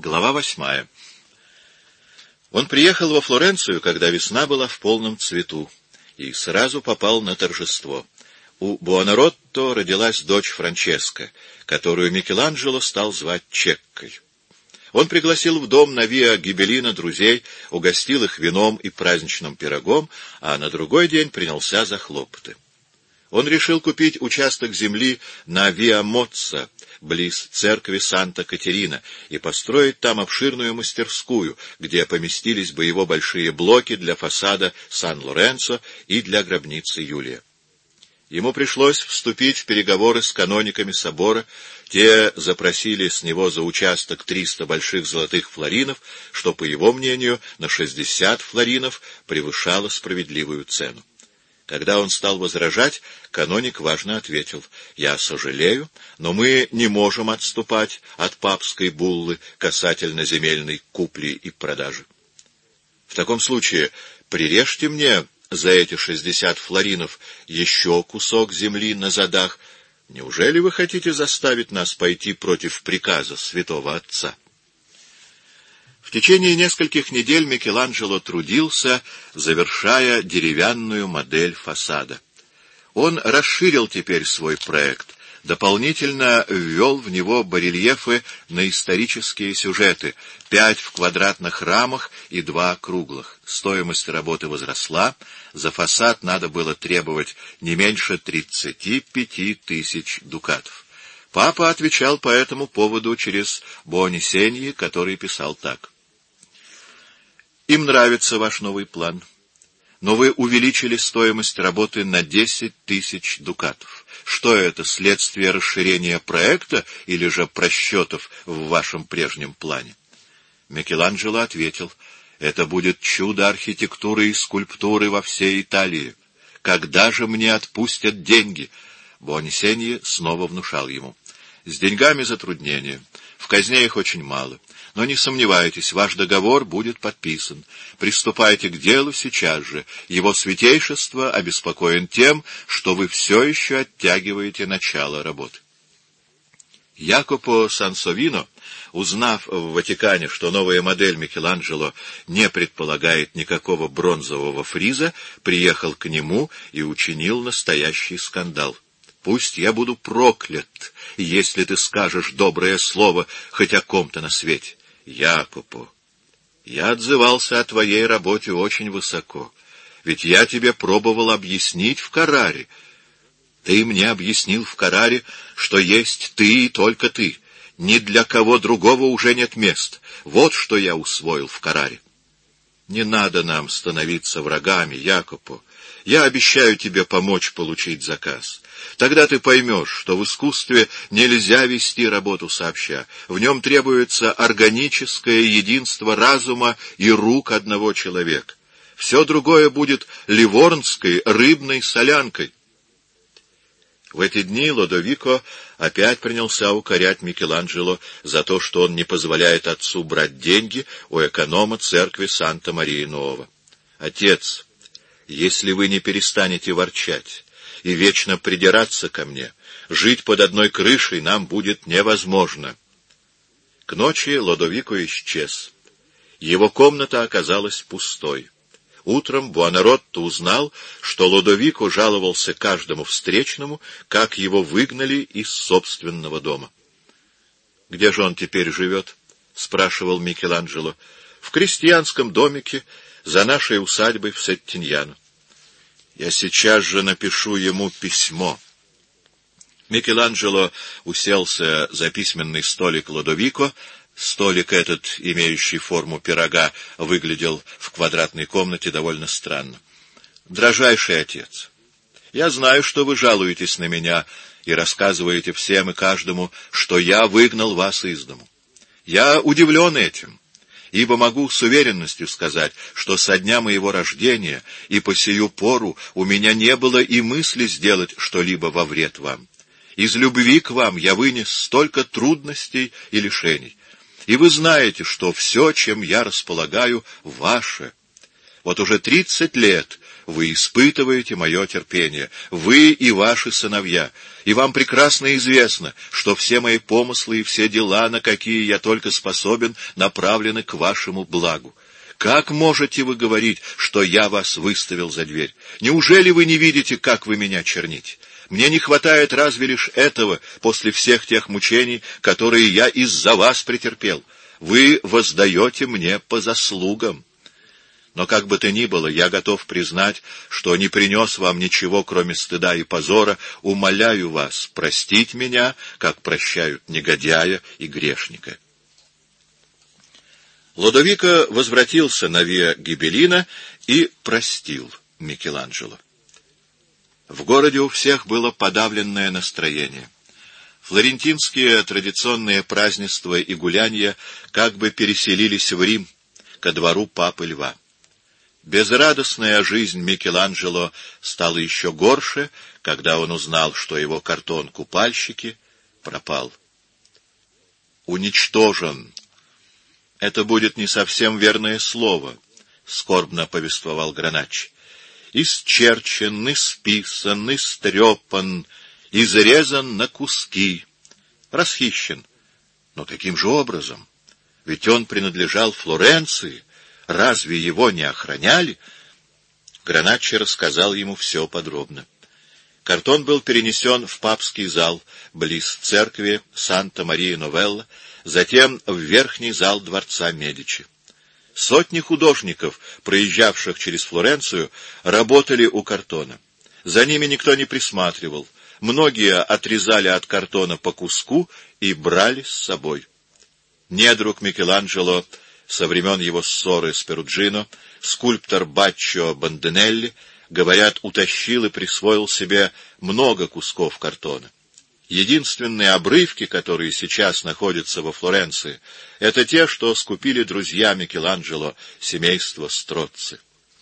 Глава 8. Он приехал во Флоренцию, когда весна была в полном цвету, и сразу попал на торжество. У Буонаротто родилась дочь Франческа, которую Микеланджело стал звать Чеккой. Он пригласил в дом на Виа Гибеллина друзей, угостил их вином и праздничным пирогом, а на другой день принялся за хлопоты. Он решил купить участок земли на Виа Моцца, близ церкви Санта-Катерина, и построить там обширную мастерскую, где поместились бы его большие блоки для фасада Сан-Лоренцо и для гробницы Юлия. Ему пришлось вступить в переговоры с канониками собора. Те запросили с него за участок 300 больших золотых флоринов, что, по его мнению, на 60 флоринов превышало справедливую цену. Когда он стал возражать, каноник важно ответил: «Я сожалею, но мы не можем отступать от папской буллы касательно земельной купли и продажи. В таком случае прирежьте мне за эти 60 флоринов еще кусок земли на задах. Неужели вы хотите заставить нас пойти против приказа святого отца?» В течение нескольких недель Микеланджело трудился, завершая деревянную модель фасада. Он расширил теперь свой проект, дополнительно ввел в него барельефы на исторические сюжеты, 5 в квадратных рамах и 2 круглых. Стоимость работы возросла, за фасад надо было требовать не меньше 35 тысяч дукатов. Папа отвечал по этому поводу через Буонисеньи, который писал так: «Им нравится ваш новый план, но вы увеличили стоимость работы на 10 тысяч дукатов. Что это, следствие расширения проекта или же просчетов в вашем прежнем плане?» Микеланджело ответил: «Это будет чудо архитектуры и скульптуры во всей Италии. Когда же мне отпустят деньги?» Буонисеньи снова внушал ему: «С деньгами затруднения. В казне их очень мало. Но не сомневайтесь, ваш договор будет подписан. Приступайте к делу сейчас же. Его святейшество обеспокоен тем, что вы все еще оттягиваете начало работы». Якопо Сансовино, узнав в Ватикане, что новая модель Микеланджело не предполагает никакого бронзового фриза, приехал к нему и учинил настоящий скандал. «Пусть я буду проклят, если ты скажешь доброе слово хоть о ком-то на свете. Якопо, я отзывался о твоей работе очень высоко, ведь я тебе пробовал объяснить в Карраре. Ты мне объяснил в Карраре, что есть ты и только ты. Ни для кого другого уже нет мест. Вот что я усвоил в Карраре. Не надо нам становиться врагами, Якопо. Я обещаю тебе помочь получить заказ. Тогда ты поймешь, что в искусстве нельзя вести работу сообща. В нем требуется органическое единство разума и рук одного человека. Все другое будет ливорнской рыбной солянкой». В эти дни Лодовико опять принялся укорять Микеланджело за то, что он не позволяет отцу брать деньги у эконома церкви Санта-Марии-Нуова. «Отец, если вы не перестанете ворчать и вечно придираться ко мне, жить под одной крышей нам будет невозможно». К ночи Лодовико исчез. Его комната оказалась пустой. Утром Буонаротто узнал, что Лодовико жаловался каждому встречному, как его выгнали из собственного дома. «Где же он теперь живет?» — спрашивал Микеланджело. «В крестьянском домике за нашей усадьбой в Сеттиньяно». «Я сейчас же напишу ему письмо». Микеланджело уселся за письменный столик Лодовико. Столик этот, имеющий форму пирога, выглядел в квадратной комнате довольно странно. «Дорожайший отец, я знаю, что вы жалуетесь на меня и рассказываете всем и каждому, что я выгнал вас из дому. Я удивлен этим, ибо могу с уверенностью сказать, что со дня моего рождения и по сию пору у меня не было и мысли сделать что-либо во вред вам. Из любви к вам я вынес столько трудностей и лишений. И вы знаете, что все, чем я располагаю, ваше. Вот уже 30 лет Вы испытываете мое терпение, вы и ваши сыновья, и вам прекрасно известно, что все мои помыслы и все дела, на какие я только способен, направлены к вашему благу. Как можете вы говорить, что я вас выставил за дверь? Неужели вы не видите, как вы меня черните? Мне не хватает разве лишь этого после всех тех мучений, которые я из-за вас претерпел. Вы воздаете мне по заслугам. Но как бы то ни было, я готов признать, что не принес вам ничего, кроме стыда и позора. Умоляю вас простить меня, как прощают негодяя и грешника». Лодовико возвратился на Виа Гибеллина и простил Микеланджело. В городе у всех было подавленное настроение. Флорентинские традиционные празднества и гулянья как бы переселились в Рим, ко двору Папы Льва. Безрадостная жизнь Микеланджело стала еще горше, когда он узнал, что его картон-купальщики пропал. «Уничтожен. Это будет не совсем верное слово», — скорбно повествовал Граначчи. «Исчерчен, исписан, истрепан, изрезан на куски, расхищен. Но каким же образом? Ведь он принадлежал Флоренции. Разве его не охраняли?» Граначчи рассказал ему все подробно. Картон был перенесен в папский зал, близ церкви Санта-Мария-Новелла, затем в верхний зал дворца Медичи. Сотни художников, проезжавших через Флоренцию, работали у Картона. За ними никто не присматривал. Многие отрезали от Картона по куску и брали с собой. Недруг Микеланджело со времен его ссоры с Перуджино, скульптор Баччо Бандинелли, говорят, утащил и присвоил себе много кусков Картона. Единственные обрывки, которые сейчас находятся во Флоренции, это те, что скупили друзья Микеланджело, семейство Строцци.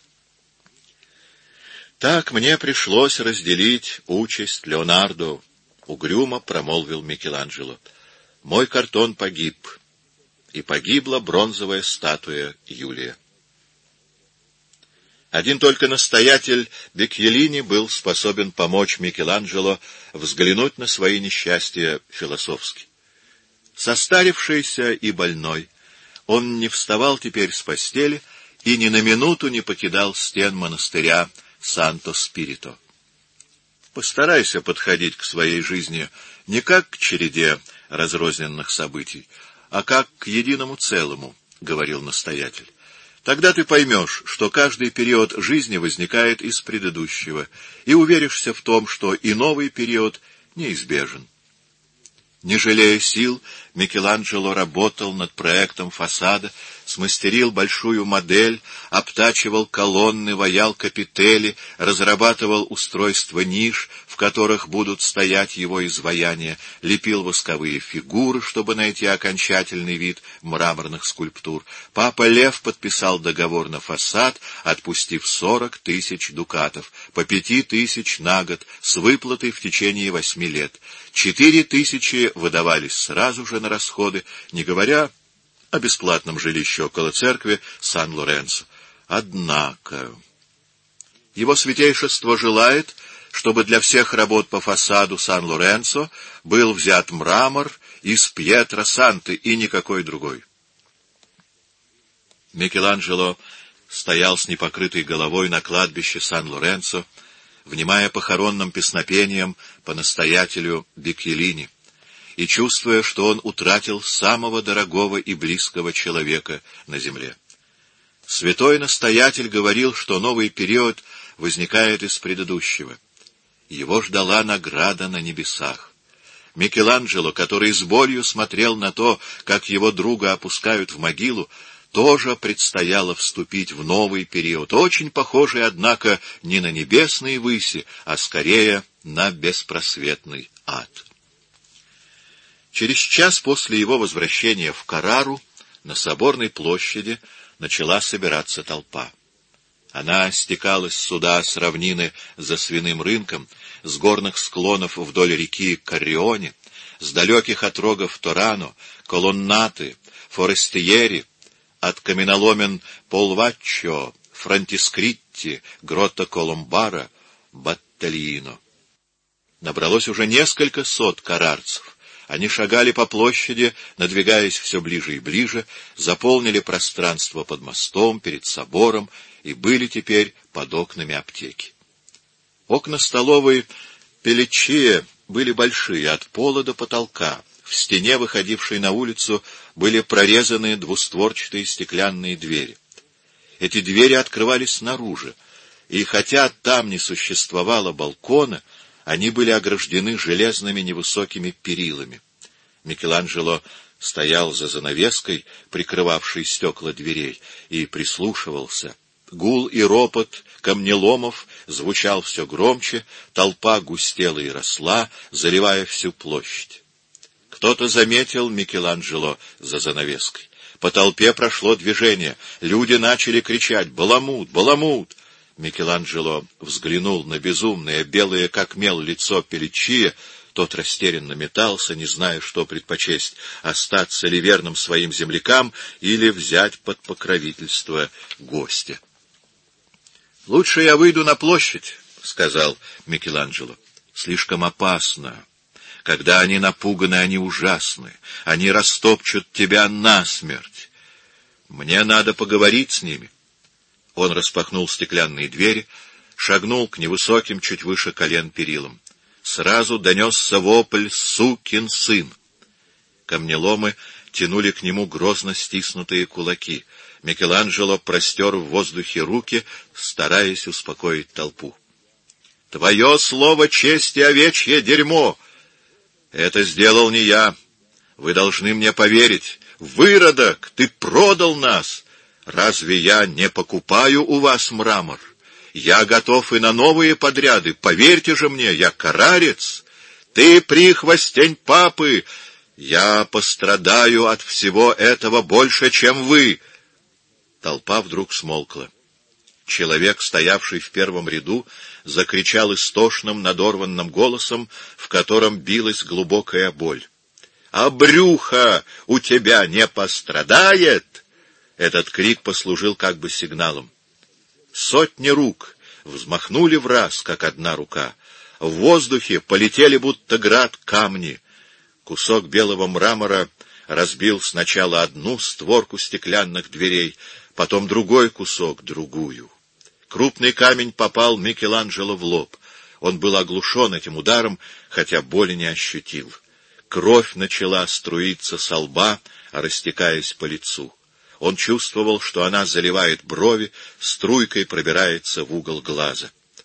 «Так мне пришлось разделить участь Леонардо», — угрюмо промолвил Микеланджело. «Мой Картон погиб, и погибла бронзовая статуя Юлия». Один только настоятель Беккеллини был способен помочь Микеланджело взглянуть на свои несчастья философски. Состарившийся и больной, он не вставал теперь с постели и ни на минуту не покидал стен монастыря Санто-Спирито. Постарайся подходить к своей жизни не как к череде разрозненных событий, а как к единому целому, — говорил настоятель. Тогда ты поймешь, что каждый период жизни возникает из предыдущего, и уверишься в том, что и новый период неизбежен. Не жалея сил, Микеланджело работал над проектом фасада, смастерил большую модель, обтачивал колонны, ваял капители, разрабатывал устройство ниш, в которых будут стоять его изваяния, лепил восковые фигуры, чтобы найти окончательный вид мраморных скульптур. Папа Лев подписал договор на фасад, отпустив 40 000 дукатов, по 5 000 на год, с выплатой в течение 8 лет. 4 000 выдавались сразу же на расходы, не говоря о бесплатном жилище около церкви Сан-Лоренцо. Однако его святейшество желает, чтобы для всех работ по фасаду Сан-Лоренцо был взят мрамор из Пьетро-Санты и никакой другой. Микеланджело стоял с непокрытой головой на кладбище Сан-Лоренцо, внимая похоронным песнопениям по настоятелю Беккеллини, и чувствуя, что он утратил самого дорогого и близкого человека на земле. Святой настоятель говорил, что новый период возникает из предыдущего. Его ждала награда на небесах. Микеланджело, который с болью смотрел на то, как его друга опускают в могилу, тоже предстояло вступить в новый период, очень похожий, однако, не на небесные выси, а скорее на беспросветный ад. Через час после его возвращения в Каррару на Соборной площади начала собираться толпа. Она стекалась сюда с равнины за свиным рынком, с горных склонов вдоль реки Каррионе, с далеких отрогов Торано, Колоннаты, Форестиери, от каменоломен Полваччо, Франтискритти Бетти, Гротто Колумбара, Баттельино. Набралось уже несколько сот карарцев. Они шагали по площади, надвигаясь все ближе и ближе, заполнили пространство под мостом, перед собором и были теперь под окнами аптеки. Окна столовой Пеличчия были большие, от пола до потолка. В стене, выходившей на улицу, были прорезаны двустворчатые стеклянные двери. Эти двери открывались снаружи, и хотя там не существовало балкона, они были ограждены железными невысокими перилами. Микеланджело стоял за занавеской, прикрывавшей стекла дверей, и прислушивался. Гул и ропот камнеломов звучал все громче, толпа густела и росла, заливая всю площадь. Кто-то заметил Микеланджело за занавеской. По толпе прошло движение. Люди начали кричать «Баламут! Баламут!». Микеланджело взглянул на безумное, белое как мел лицо Пеличчия. Тот растерянно метался, не зная, что предпочесть — остаться ли верным своим землякам или взять под покровительство гостя. — Лучше я выйду на площадь, — сказал Микеланджело. — Слишком опасно. Когда они напуганы, они ужасны. Они растопчут тебя насмерть. Мне надо поговорить с ними. Он распахнул стеклянные двери, шагнул к невысоким, чуть выше колен перилам. Сразу донесся вопль «Сукин сын!». Камнеломы тянули к нему грозно стиснутые кулаки. Микеланджело простер в воздухе руки, стараясь успокоить толпу. — Твое слово чести овечье дерьмо! Это сделал не я. Вы должны мне поверить. Выродок, ты продал нас! Разве я не покупаю у вас мрамор? Я готов и на новые подряды. Поверьте же мне, я карарец. Ты прихвостень папы. Я пострадаю от всего этого больше, чем вы. Толпа вдруг смолкла. Человек, стоявший в первом ряду, закричал истошным, надорванным голосом, в котором билась глубокая боль. «А брюхо у тебя не пострадает?» Этот крик послужил как бы сигналом. Сотни рук взмахнули враз, как одна рука. В воздухе полетели, будто град, камни. Кусок белого мрамора разбил сначала одну створку стеклянных дверей, потом другой кусок — другую. Крупный камень попал Микеланджело в лоб. Он был оглушен этим ударом, хотя боли не ощутил. Кровь начала струиться со лба, растекаясь по лицу. Он чувствовал, что она заливает брови, струйкой пробирается в угол глаза.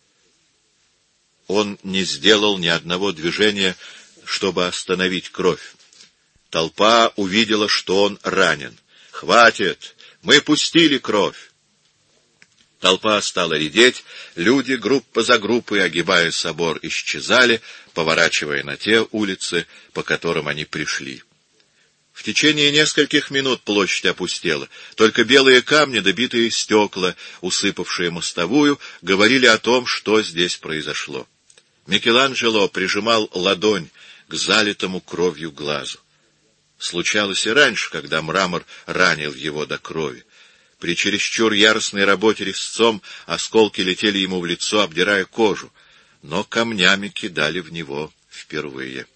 Он не сделал ни одного движения, чтобы остановить кровь. Толпа увидела, что он ранен. «Хватит! Мы пустили кровь!» Толпа стала редеть, люди, группа за группой, огибая собор, исчезали, поворачивая на те улицы, по которым они пришли. В течение нескольких минут площадь опустела. Только белые камни, добитые стекла, усыпавшие мостовую, говорили о том, что здесь произошло. Микеланджело прижимал ладонь к залитому кровью глазу. Случалось и раньше, когда мрамор ранил его до крови. При чересчур яростной работе резцом осколки летели ему в лицо, обдирая кожу, но камнями кидали в него впервые.